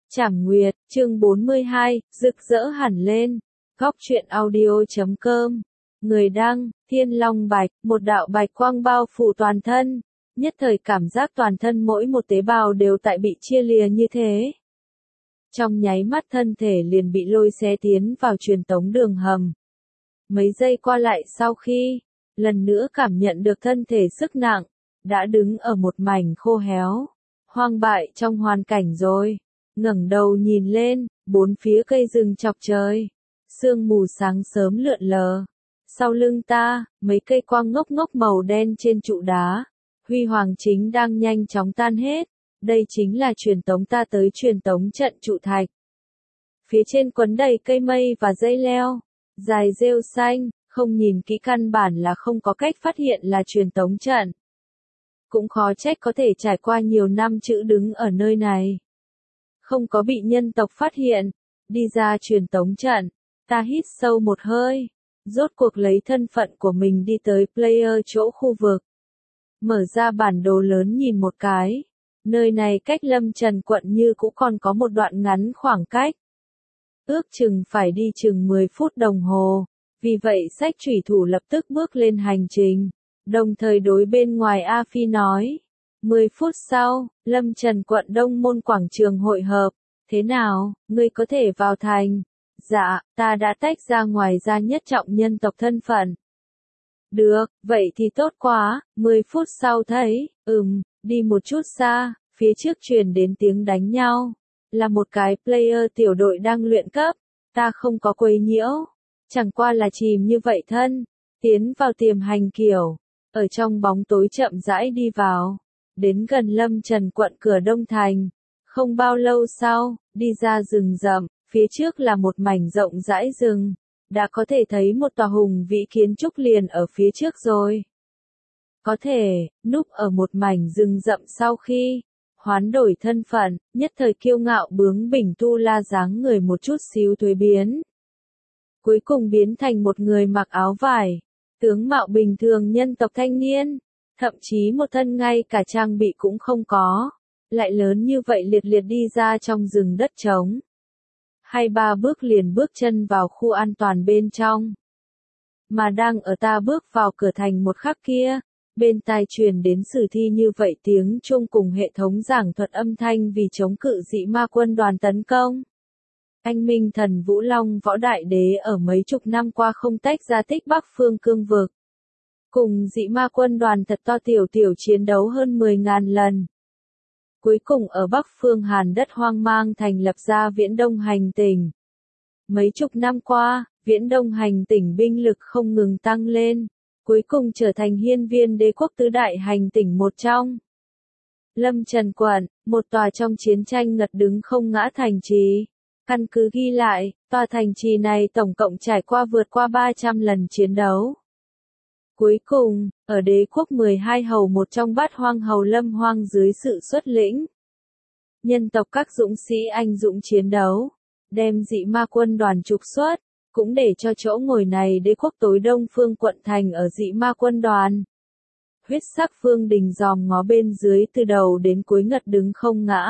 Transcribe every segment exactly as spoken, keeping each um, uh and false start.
Trảm Nguyệt, chương bốn mươi hai, rực rỡ hẳn lên. Góc truyện audio chấm com. Người đăng, Thiên Long Bạch, một đạo bạch quang bao phủ toàn thân. Nhất thời cảm giác toàn thân mỗi một tế bào đều tại bị chia lìa như thế. Trong nháy mắt thân thể liền bị lôi xé tiến vào truyền tống đường hầm. Mấy giây qua lại sau khi, lần nữa cảm nhận được thân thể sức nặng, đã đứng ở một mảnh khô héo, hoang bại trong hoàn cảnh rồi. Ngẩng đầu nhìn lên, bốn phía cây rừng chọc trời, sương mù sáng sớm lượn lờ. Sau lưng ta, mấy cây quang ngốc ngốc màu đen trên trụ đá, huy hoàng chính đang nhanh chóng tan hết. Đây chính là truyền tống ta tới truyền tống trận trụ thạch. Phía trên quấn đầy cây mây và dây leo, dài rêu xanh, không nhìn kỹ căn bản là không có cách phát hiện là truyền tống trận. Cũng khó trách có thể trải qua nhiều năm chữ đứng ở nơi này. Không có bị nhân tộc phát hiện, đi ra truyền tống trận, ta hít sâu một hơi, rốt cuộc lấy thân phận của mình đi tới player chỗ khu vực. Mở ra bản đồ lớn nhìn một cái, nơi này cách Lâm Trần quận như cũng còn có một đoạn ngắn khoảng cách. Ước chừng phải đi chừng mười phút đồng hồ, vì vậy sách chủy thủ lập tức bước lên hành trình, đồng thời đối bên ngoài A Phi nói. Mười phút sau, Lâm Trần quận Đông Môn quảng trường hội hợp. Thế nào, ngươi có thể vào thành? Dạ, ta đã tách ra ngoài ra nhất trọng nhân tộc thân phận. Được, vậy thì tốt quá, mười phút sau thấy, ừm, đi một chút xa, phía trước truyền đến tiếng đánh nhau. Là một cái player tiểu đội đang luyện cấp, ta không có quấy nhiễu. Chẳng qua là chìm như vậy thân, tiến vào tiềm hành kiểu, ở trong bóng tối chậm rãi đi vào. Đến gần Lâm Trần quận cửa Đông Thành. Không bao lâu sau, đi ra rừng rậm, phía trước là một mảnh rộng rãi rừng. Đã có thể thấy một tòa hùng vĩ kiến trúc liền ở phía trước rồi. Có thể, núp ở một mảnh rừng rậm sau khi hoán đổi thân phận, nhất thời kiêu ngạo bướng bỉnh tu la dáng người một chút xíu thuế biến. Cuối cùng biến thành một người mặc áo vải, tướng mạo bình thường nhân tộc thanh niên. Thậm chí một thân ngay cả trang bị cũng không có, lại lớn như vậy liệt liệt đi ra trong rừng đất trống. Hai ba bước liền bước chân vào khu an toàn bên trong. Mà đang ở ta bước vào cửa thành một khắc kia, bên tai truyền đến sử thi như vậy tiếng chuông cùng hệ thống giảng thuật âm thanh vì chống cự dị ma quân đoàn tấn công. Anh Minh Thần Vũ Long Võ Đại Đế ở mấy chục năm qua không tách ra tích Bắc Phương cương vực. Cùng dị ma quân đoàn thật to tiểu tiểu chiến đấu hơn mười ngàn lần. Cuối cùng ở Bắc Phương Hàn đất hoang mang thành lập ra Viễn Đông Hành tỉnh. Mấy chục năm qua, Viễn Đông Hành tỉnh binh lực không ngừng tăng lên, cuối cùng trở thành hiên viên đế quốc tứ đại hành tỉnh một trong. Lâm Trần quận, một tòa trong chiến tranh ngật đứng không ngã thành trì. Căn cứ ghi lại, tòa thành trì này tổng cộng trải qua vượt qua ba trăm lần chiến đấu. Cuối cùng, ở đế quốc mười hai hầu một trong bát hoang hầu Lâm Hoang dưới sự xuất lĩnh. Nhân tộc các dũng sĩ anh dũng chiến đấu, đem dị ma quân đoàn trục xuất, cũng để cho chỗ ngồi này đế quốc tối đông phương quận thành ở dị ma quân đoàn. Huyết sắc phương đình dòm ngó bên dưới từ đầu đến cuối ngật đứng không ngã.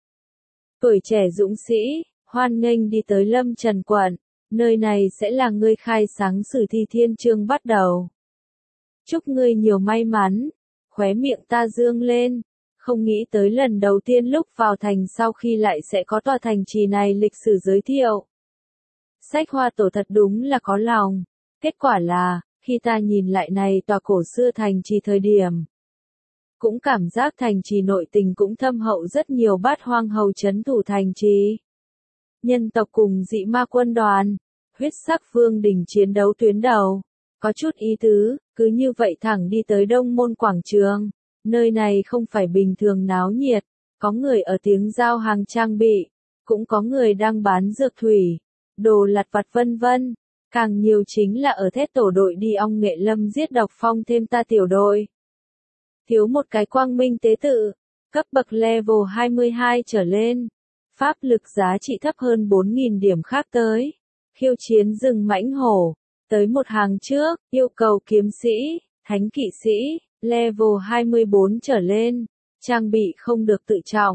Tuổi trẻ dũng sĩ, hoan nghênh đi tới Lâm Trần quận, nơi này sẽ là ngươi khai sáng sử thi thiên chương bắt đầu. Chúc ngươi nhiều may mắn, khóe miệng ta dương lên, không nghĩ tới lần đầu tiên lúc vào thành sau khi lại sẽ có tòa thành trì này lịch sử giới thiệu. Sách hoa tổ thật đúng là có lòng, kết quả là, khi ta nhìn lại này tòa cổ xưa thành trì thời điểm. Cũng cảm giác thành trì nội tình cũng thâm hậu rất nhiều bát hoang hầu chấn thủ thành trì. Nhân tộc cùng dị ma quân đoàn, huyết sắc vương đỉnh chiến đấu tuyến đầu. Có chút ý tứ, cứ như vậy thẳng đi tới Đông Môn quảng trường. Nơi này không phải bình thường náo nhiệt, có người ở tiếng giao hàng trang bị, cũng có người đang bán dược thủy, đồ lặt vặt vân vân. Càng nhiều chính là ở thét tổ đội đi ong nghệ lâm giết độc phong thêm ta tiểu đội. Thiếu một cái quang minh tế tự, cấp bậc level hai mươi hai trở lên. Pháp lực giá trị thấp hơn bốn nghìn điểm khác tới. Khiêu chiến rừng mãnh hổ. Tới một hàng trước, yêu cầu kiếm sĩ, thánh kỵ sĩ, level hai mươi bốn trở lên, trang bị không được tự trọng,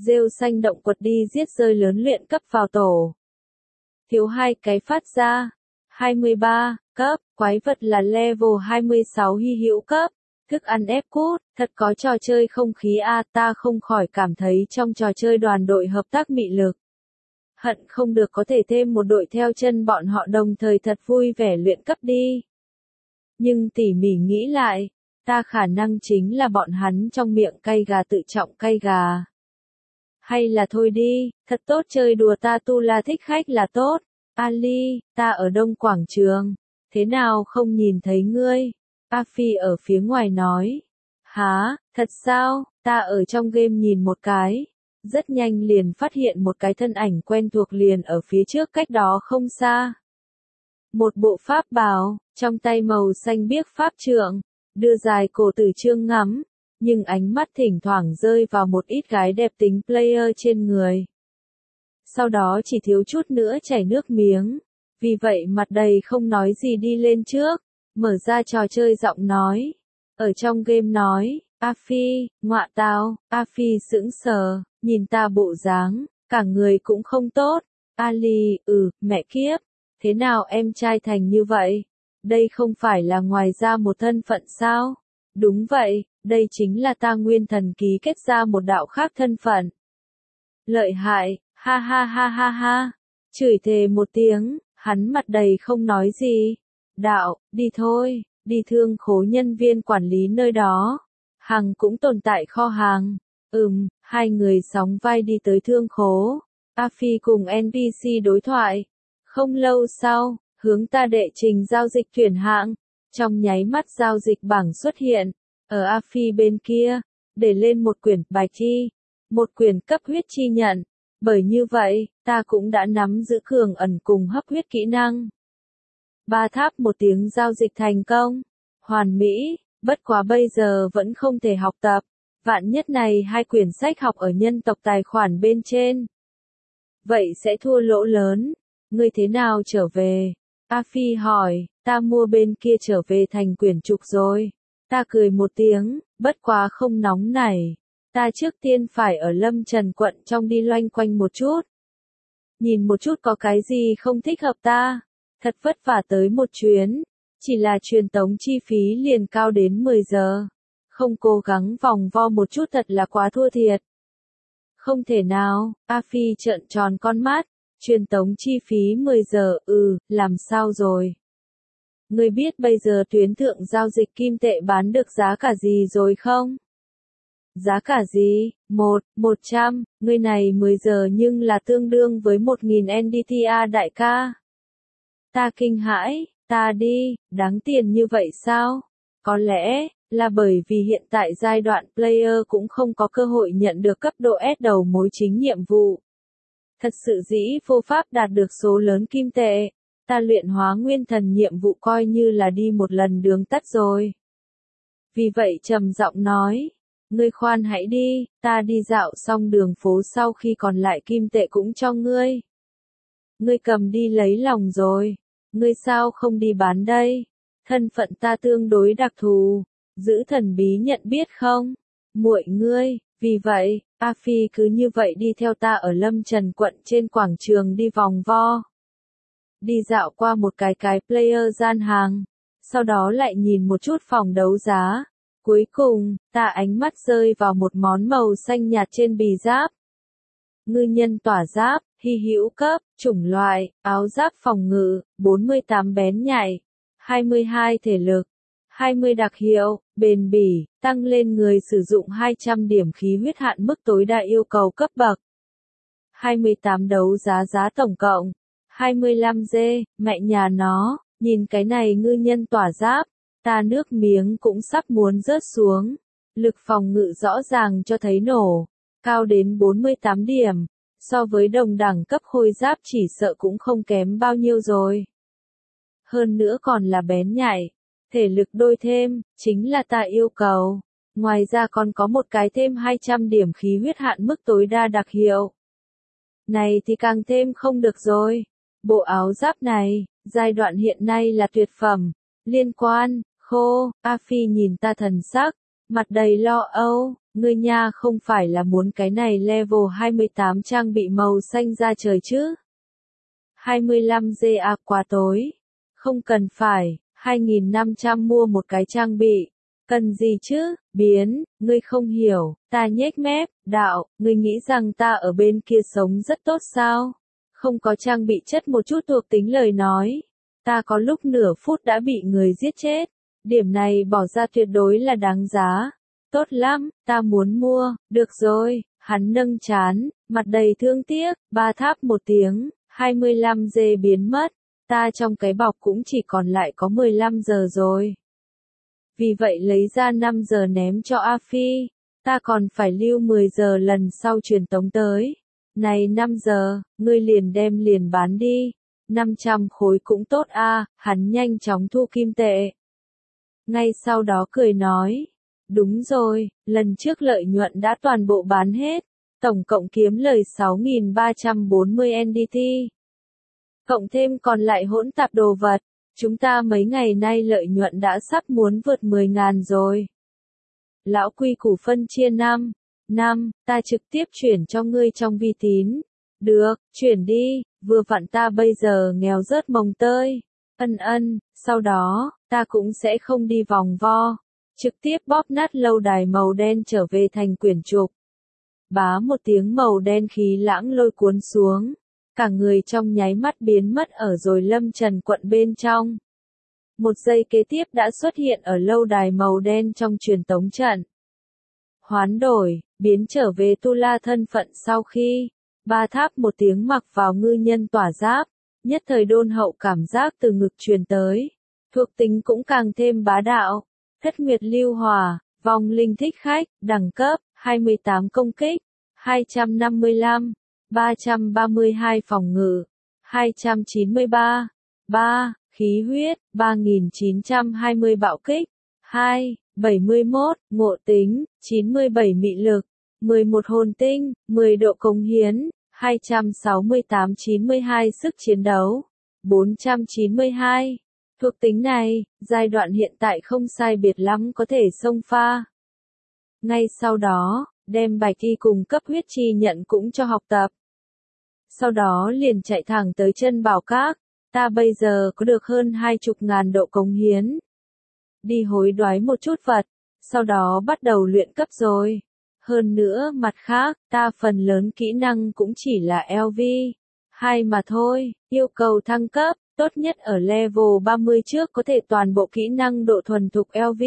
rêu xanh động quật đi giết rơi lớn luyện cấp vào tổ. Thiếu hai cái phát ra. hai mươi ba cấp, quái vật là level hai mươi sáu hy hữu cấp. Thức ăn ép cút, thật có trò chơi không khí a, ta không khỏi cảm thấy trong trò chơi đoàn đội hợp tác mị lực. Hận không được có thể thêm một đội theo chân bọn họ đồng thời thật vui vẻ luyện cấp đi. Nhưng tỉ mỉ nghĩ lại, ta khả năng chính là bọn hắn trong miệng cay gà tự trọng cay gà. Hay là thôi đi, thật tốt chơi đùa ta tu la thích khách là tốt. Ali, ta ở Đông Quảng Trường, thế nào không nhìn thấy ngươi? A Phi ở phía ngoài nói. Hả, thật sao, ta ở trong game nhìn một cái. Rất nhanh liền phát hiện một cái thân ảnh quen thuộc liền ở phía trước cách đó không xa. Một bộ pháp bào, trong tay màu xanh biếc pháp trượng, đưa dài cổ tử trương ngắm, nhưng ánh mắt thỉnh thoảng rơi vào một ít gái đẹp tính player trên người. Sau đó chỉ thiếu chút nữa chảy nước miếng, vì vậy mặt đầy không nói gì đi lên trước, mở ra trò chơi giọng nói. Ở trong game nói, A Phi, ngọa tao, A Phi sững sờ, nhìn ta bộ dáng, cả người cũng không tốt. Ali, ừ, mẹ kiếp, thế nào em trai thành như vậy? Đây không phải là ngoài ra một thân phận sao? Đúng vậy, đây chính là ta nguyên thần ký kết ra một đạo khác thân phận. Lợi hại, ha ha ha ha ha, chửi thề một tiếng, hắn mặt đầy không nói gì. Đạo, đi thôi, đi thương khố nhân viên quản lý nơi đó. Hằng cũng tồn tại kho hàng. Ừm, hai người sóng vai đi tới thương khố. A Phi cùng en pê xê đối thoại. Không lâu sau, hướng ta đệ trình giao dịch tuyển hạng. Trong nháy mắt giao dịch bảng xuất hiện. Ở A Phi bên kia, để lên một quyển bài thi. Một quyển cấp huyết chi nhận. Bởi như vậy, ta cũng đã nắm giữ cường ẩn cùng hấp huyết kỹ năng. Ba tháp một tiếng giao dịch thành công. Hoàn mỹ, bất quá bây giờ vẫn không thể học tập. Vạn nhất này hai quyển sách học ở nhân tộc tài khoản bên trên. Vậy sẽ thua lỗ lớn. Ngươi thế nào trở về? A Phi hỏi, ta mua bên kia trở về thành quyển trục rồi. Ta cười một tiếng, bất quá không nóng nảy. Ta trước tiên phải ở Lâm Trần quận trong đi loanh quanh một chút. Nhìn một chút có cái gì không thích hợp ta. Thật vất vả tới một chuyến. Chỉ là truyền tống chi phí liền cao đến mười giờ. Không cố gắng vòng vo một chút thật là quá thua thiệt. Không thể nào, A Phi trợn tròn con mắt. Truyền tống chi phí mười giờ, ừ, làm sao rồi? Ngươi biết bây giờ tuyến thượng giao dịch kim tệ bán được giá cả gì rồi không? Giá cả gì? Một, một trăm, ngươi này mười giờ nhưng là tương đương với một nghìn en đê tê a đại ca. Ta kinh hãi, ta đi, đáng tiền như vậy sao? Có lẽ, là bởi vì hiện tại giai đoạn player cũng không có cơ hội nhận được cấp độ S đầu mối chính nhiệm vụ. Thật sự dĩ vô pháp đạt được số lớn kim tệ, ta luyện hóa nguyên thần nhiệm vụ coi như là đi một lần đường tắt rồi. Vì vậy trầm giọng nói, ngươi khoan hãy đi, ta đi dạo xong đường phố sau khi còn lại kim tệ cũng cho ngươi. Ngươi cầm đi lấy lòng rồi, ngươi sao không đi bán đây? Thân phận ta tương đối đặc thù, giữ thần bí nhận biết không? Muội ngươi, vì vậy, A Phi cứ như vậy đi theo ta ở Lâm Trần quận trên quảng trường đi vòng vo. Đi dạo qua một cái cái player gian hàng, sau đó lại nhìn một chút phòng đấu giá. Cuối cùng, ta ánh mắt rơi vào một món màu xanh nhạt trên bì giáp. Ngư nhân tỏa giáp, hy hữu cấp, chủng loại, áo giáp phòng ngự, bốn mươi tám bén nhạy, hai mươi hai thể lực, hai mươi đặc hiệu, bền bỉ, tăng lên người sử dụng hai trăm điểm khí huyết hạn mức tối đa yêu cầu cấp bậc. hai mươi tám đấu giá giá tổng cộng, hai mươi lăm dê, mẹ nhà nó, nhìn cái này ngư nhân tỏa giáp, ta nước miếng cũng sắp muốn rớt xuống. Lực phòng ngự rõ ràng cho thấy nổ, cao đến bốn mươi tám điểm, so với đồng đẳng cấp khôi giáp chỉ sợ cũng không kém bao nhiêu rồi. Hơn nữa còn là bén nhạy, thể lực đôi thêm, chính là ta yêu cầu. Ngoài ra còn có một cái thêm hai trăm điểm khí huyết hạn mức tối đa đặc hiệu. Này thì càng thêm không được rồi. Bộ áo giáp này, giai đoạn hiện nay là tuyệt phẩm. Liên quan, khô, A Phi nhìn ta thần sắc, mặt đầy lo âu, Ngươi nha không phải là muốn cái này level hai mươi tám trang bị màu xanh ra trời chứ? hai mươi lăm giê a quá tối. Không cần phải, hai nghìn năm trăm mua một cái trang bị. Cần gì chứ, biến, ngươi không hiểu, ta nhếch mép, đạo, ngươi nghĩ rằng ta ở bên kia sống rất tốt sao? Không có trang bị chất một chút thuộc tính lời nói. Ta có lúc nửa phút đã bị người giết chết. Điểm này bỏ ra tuyệt đối là đáng giá. Tốt lắm, ta muốn mua, được rồi, hắn nâng chán, mặt đầy thương tiếc, ba tháp một tiếng, hai mươi lăm giê biến mất, ta trong cái bọc cũng chỉ còn lại có mười lăm giờ rồi. Vì vậy lấy ra năm giờ ném cho A Phi, ta còn phải lưu mười giờ lần sau truyền tống tới. Này năm giờ, ngươi liền đem liền bán đi, năm trăm khối cũng tốt a, hắn nhanh chóng thu kim tệ. Ngay sau đó cười nói, đúng rồi, lần trước lợi nhuận đã toàn bộ bán hết, tổng cộng kiếm lời sáu nghìn ba trăm bốn mươi en đê tê. Cộng thêm còn lại hỗn tạp đồ vật, chúng ta mấy ngày nay lợi nhuận đã sắp muốn vượt mười ngàn rồi. Lão Quy củ phân chia năm, năm, ta trực tiếp chuyển cho ngươi trong vi tín. Được, chuyển đi, vừa vặn ta bây giờ nghèo rớt mồng tơi. Ân ân, sau đó, ta cũng sẽ không đi vòng vo. Trực tiếp bóp nát lâu đài màu đen trở về thành quyển trục. Bá một tiếng màu đen khí lãng lôi cuốn xuống. Cả người trong nháy mắt biến mất ở rồi lâm trần quận bên trong. Một giây kế tiếp đã xuất hiện ở lâu đài màu đen trong truyền tống trận. Hoán đổi, biến trở về Tu La thân phận sau khi ba tháp một tiếng mặc vào ngư nhân tỏa giáp, nhất thời đôn hậu cảm giác từ ngực truyền tới. Thuộc tính cũng càng thêm bá đạo. Thất Nguyệt Lưu Hòa, vong linh thích khách, đẳng cấp, hai mươi tám công kích, hai trăm năm mươi lăm, ba trăm ba mươi hai phòng ngự, hai trăm chín mươi ba, ba, khí huyết, ba nghìn chín trăm hai mươi bạo kích, hai, bảy mươi mốt, ngộ tính, chín mươi bảy mị lực, mười một hồn tinh, mười độ cống hiến, hai trăm sáu mươi tám chín mươi hai sức chiến đấu, bốn trăm chín mươi hai. Thuộc tính này, giai đoạn hiện tại không sai biệt lắm có thể xông pha. Ngay sau đó, đem bạch y cùng cấp huyết chi nhận cũng cho học tập. Sau đó liền chạy thẳng tới chân bảo các, ta bây giờ có được hơn hai chục ngàn độ cống hiến. Đi hối đoái một chút vật, sau đó bắt đầu luyện cấp rồi. Hơn nữa mặt khác, ta phần lớn kỹ năng cũng chỉ là lv hai mà thôi, yêu cầu thăng cấp, tốt nhất ở level ba mươi trước có thể toàn bộ kỹ năng độ thuần thục lv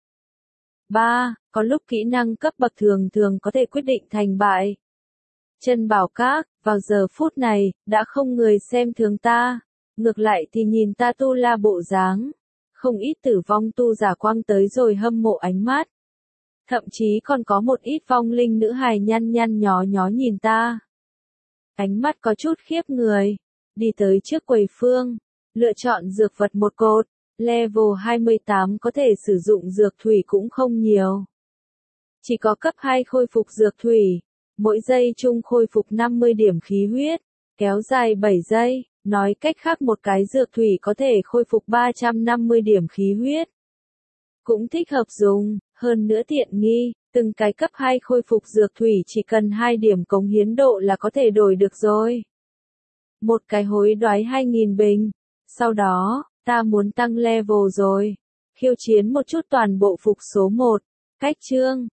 ba, có lúc kỹ năng cấp bậc thường thường có thể quyết định thành bại. Chân bảo các, vào giờ phút này, đã không người xem thường ta, ngược lại thì nhìn ta tu la bộ dáng. Không ít tử vong tu giả quang tới rồi hâm mộ ánh mắt. Thậm chí còn có một ít vong linh nữ hài nhăn nhăn nhó nhó nhìn ta. Ánh mắt có chút khiếp người. Đi tới trước quầy phương. Lựa chọn dược vật một cột. Level hai mươi tám có thể sử dụng dược thủy cũng không nhiều. Chỉ có cấp hai khôi phục dược thủy. Mỗi giây chung khôi phục năm mươi điểm khí huyết. Kéo dài bảy giây. Nói cách khác một cái dược thủy có thể khôi phục ba trăm năm mươi điểm khí huyết. Cũng thích hợp dùng, hơn nữa tiện nghi, từng cái cấp hai khôi phục dược thủy chỉ cần hai điểm cống hiến độ là có thể đổi được rồi. Một cái hối đoái hai nghìn bình. Sau đó, ta muốn tăng level rồi. Khiêu chiến một chút toàn bộ phục số một. Cách chương,